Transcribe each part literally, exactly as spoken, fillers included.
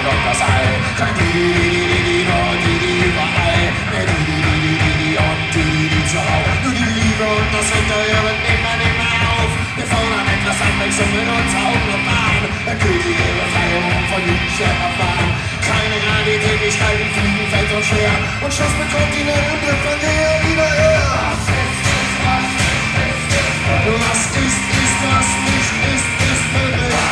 und das All. Kein Didi, nur Didi überall. Mehr Didi und Didi zu Hause. Nur die Liebe und das Hinterher wird immer, immer auf. Wir fordern etwas Abwechslung in unserer Autobahn. Erkühlt ihre Befreiung von Jugendschwer erfahren. Keine Gravitätigkeiten, Fliegen fällt uns schwer. Und Schluss mit Kontinenten trifft man eher wieder her. Was ist, ist, was nicht ist, ist möglich.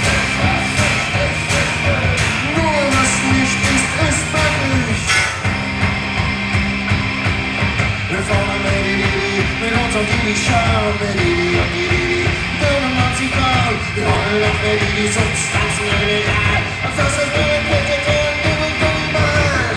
Nur was nicht ist, ist möglich. Wir fordern Didi mit unserem Didi-Charme. Didi und Didi, Böhme Marzipan. Wir wollen noch Didi, Substanzen illegal. Und das ist nur ein Bitte, der Didi, Didi, Mann.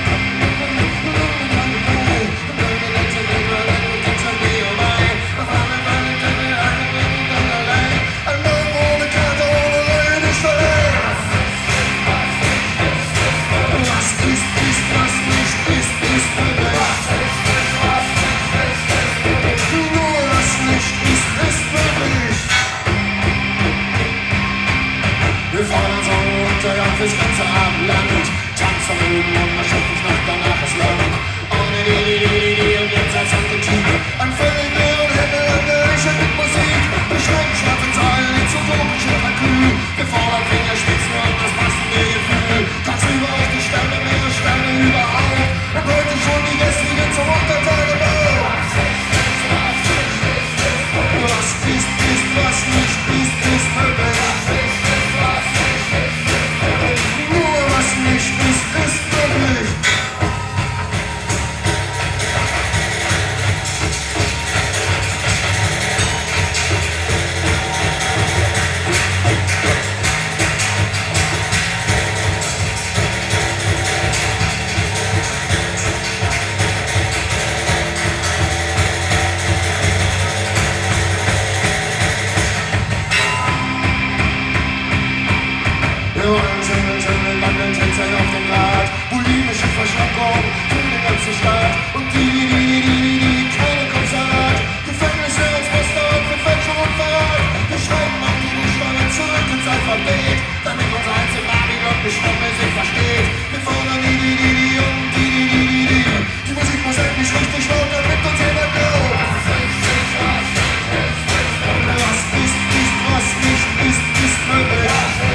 Wir fordern so Untergang fürs ganze Abendland. Tanzvermögen und eine Schöpfungsnacht, danach ist Land. Ohne die, die, die, die, die und jetzt als Antityp. Ein völlig leeren Himmel und Geräusche mit Musik. Wir schreiben schwarze Zahlen in utopische Kalkül. Wir fordern Fingerspitzen und das passende Gefühl. Tagsüber auf die Sterne, mehrere Sterne überall. Und heute schon die Gestrigen zum Untertagebau. Was ist, ist, was nicht ist, ist möglich. Wir wollen Schimmel, Schimmel, wandeln, Tänzeln auf dem Rad. Bulimische Verschlankung für den ganzen Staat. Und die, die, die, die, die, die, keine Kopfsalat. Gefängnisse als Muster und für Fälschung und Verrat. Wir schreiben auf die Buchstaben zurück ins Alphabet, damit unser einzelner Babylon Geschwurbel sich versteht. Wir fordern die, die, die, die und die, die, die, die, die. Die Musik muss endlich richtig laut, damit uns jemand glaubt. Was ist, ist, was nicht ist, ist möglich.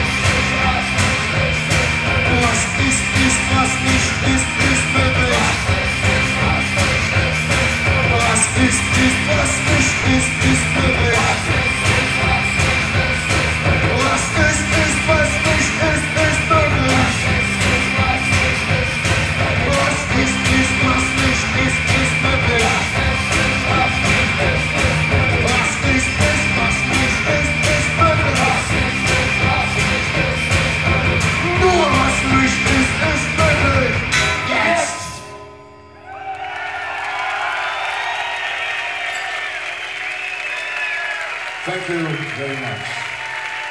Was ist, ist, was nicht ist, ist möglich. Was ist, ist, was nicht ist, ist möglich. Was ist, ist, was nicht ist, ist möglich. Was ist, ist, was nicht ist, ist möglich. Was ist, ist, was nicht ist, ist möglich. Nur was nicht ist, ist möglich. Jetzt! Thank you very much.